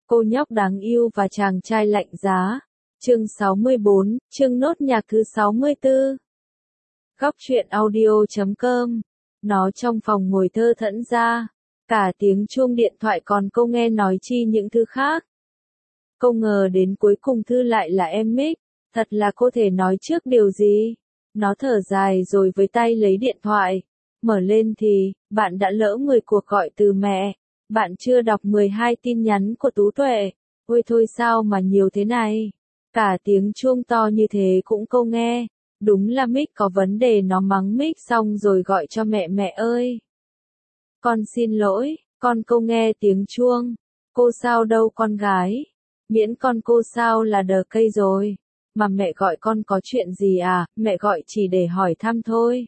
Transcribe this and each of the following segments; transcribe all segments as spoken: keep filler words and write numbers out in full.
Cô nhóc đáng yêu và chàng trai lạnh giá. Chương sáu mươi bốn, chương nốt nhạc thứ sáu mươi tư. Góc truyện audio chấm com. Nó trong phòng ngồi thơ thẫn ra. Cả tiếng chuông điện thoại còn cô nghe nói chi những thứ khác. Cô ngờ đến cuối cùng thư lại là em Mick. Thật là cô thể nói trước điều gì. Nó thở dài rồi với tay lấy điện thoại. Mở lên thì, bạn đã lỡ mười cuộc gọi từ mẹ. Bạn chưa đọc mười hai tin nhắn của Tú Tuệ. Ôi thôi sao mà nhiều thế này. Cả tiếng chuông to như thế cũng cô nghe. Đúng là Mick có vấn đề. Nó mắng Mick xong rồi gọi cho mẹ. Mẹ ơi, con xin lỗi. Con cô nghe tiếng chuông. Cô sao đâu con gái. Miễn con cô sao là đờ cây rồi. Mà mẹ gọi con có chuyện gì à? Mẹ gọi chỉ để hỏi thăm thôi.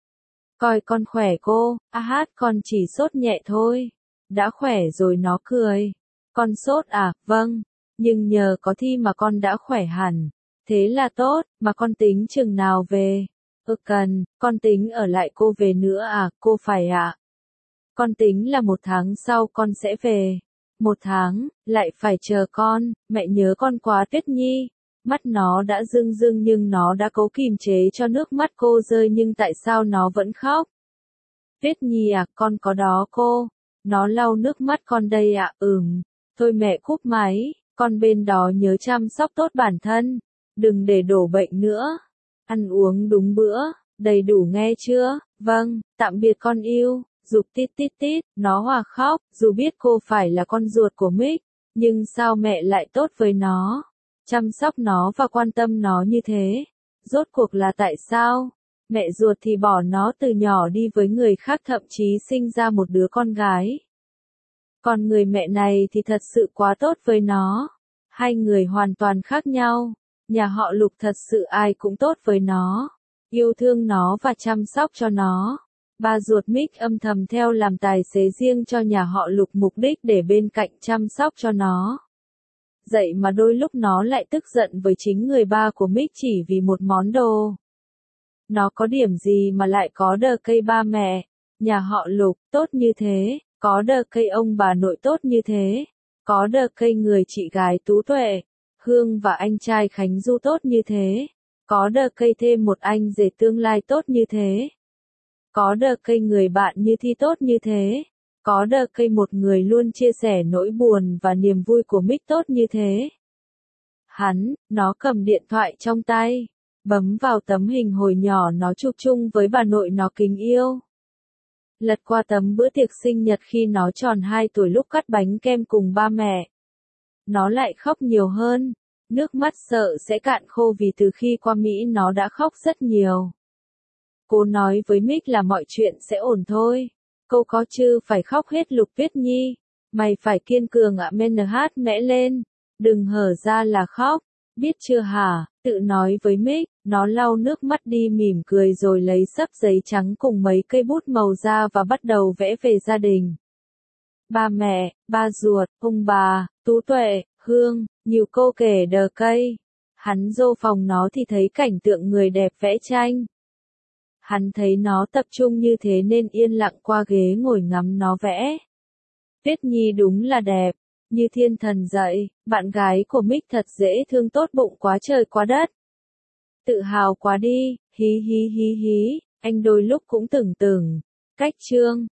Coi con khỏe cô. À hát con chỉ sốt nhẹ thôi. Đã khỏe rồi. Nó cười. Con sốt à? Vâng. Nhưng nhờ có thi mà con đã khỏe hẳn. Thế là tốt. Mà con tính chừng nào về? Ừ cần. Con tính ở lại cô về nữa à? Cô phải ạ. Con tính là một tháng sau con sẽ về. Một tháng, lại phải chờ con. Mẹ nhớ con quá Tuyết Nhi. Mắt nó đã rưng rưng nhưng nó đã cố kìm chế cho nước mắt cô rơi, nhưng tại sao nó vẫn khóc? Tuyết Nhi à, con có đó cô. Nó lau nước mắt con đây ạ. À, ừm. Thôi mẹ cúp máy, con bên đó nhớ chăm sóc tốt bản thân. Đừng để đổ bệnh nữa. Ăn uống đúng bữa, đầy đủ nghe chưa? Vâng, tạm biệt con yêu. Dục tít tít tít, nó hòa khóc, dù biết cô phải là con ruột của Mick, nhưng sao mẹ lại tốt với nó, chăm sóc nó và quan tâm nó như thế? Rốt cuộc là tại sao? Mẹ ruột thì bỏ nó từ nhỏ đi với người khác, thậm chí sinh ra một đứa con gái. Còn người mẹ này thì thật sự quá tốt với nó. Hai người hoàn toàn khác nhau. Nhà họ Lục thật sự ai cũng tốt với nó, yêu thương nó và chăm sóc cho nó. Ba ruột Mick âm thầm theo làm tài xế riêng cho nhà họ Lục, mục đích để bên cạnh chăm sóc cho nó. Vậy mà đôi lúc nó lại tức giận với chính người ba của Mick chỉ vì một món đồ. Nó có điểm gì mà lại có đờ cây ba mẹ, nhà họ Lục, tốt như thế, có đờ cây ông bà nội tốt như thế, có đờ cây người chị gái Tú Tuệ, Hương và anh trai Khánh Du tốt như thế, có đờ cây thêm một anh rể tương lai tốt như thế. Có đờ cây người bạn như Thi tốt như thế. Có đờ cây một người luôn chia sẻ nỗi buồn và niềm vui của Mick tốt như thế. Hắn, nó cầm điện thoại trong tay, bấm vào tấm hình hồi nhỏ nó chụp chung với bà nội nó kính yêu. Lật qua tấm bữa tiệc sinh nhật khi nó tròn hai tuổi lúc cắt bánh kem cùng ba mẹ. Nó lại khóc nhiều hơn. Nước mắt sợ sẽ cạn khô vì từ khi qua Mỹ nó đã khóc rất nhiều. Cô nói với Mick là mọi chuyện sẽ ổn thôi. Cô có chứ phải khóc hết Lục Tuyết Nhi. Mày phải kiên cường ạ. Men hát mẽ lên. Đừng hở ra là khóc. Biết chưa hả? Tự nói với Mick. Nó lau nước mắt đi mỉm cười rồi lấy xấp giấy trắng cùng mấy cây bút màu ra và bắt đầu vẽ về gia đình. Ba mẹ, ba ruột, ông bà, Tú Tuệ, Hương, nhiều cô kể đờ cây. Hắn vô phòng nó thì thấy cảnh tượng người đẹp vẽ tranh. Hắn thấy nó tập trung như thế nên yên lặng qua ghế ngồi ngắm nó vẽ. Tuyết Nhi đúng là đẹp, như thiên thần dạy, bạn gái của Mick thật dễ thương, tốt bụng quá trời quá đất. Tự hào quá đi, hí hí hí hí, anh đôi lúc cũng tưởng tưởng, cách trương,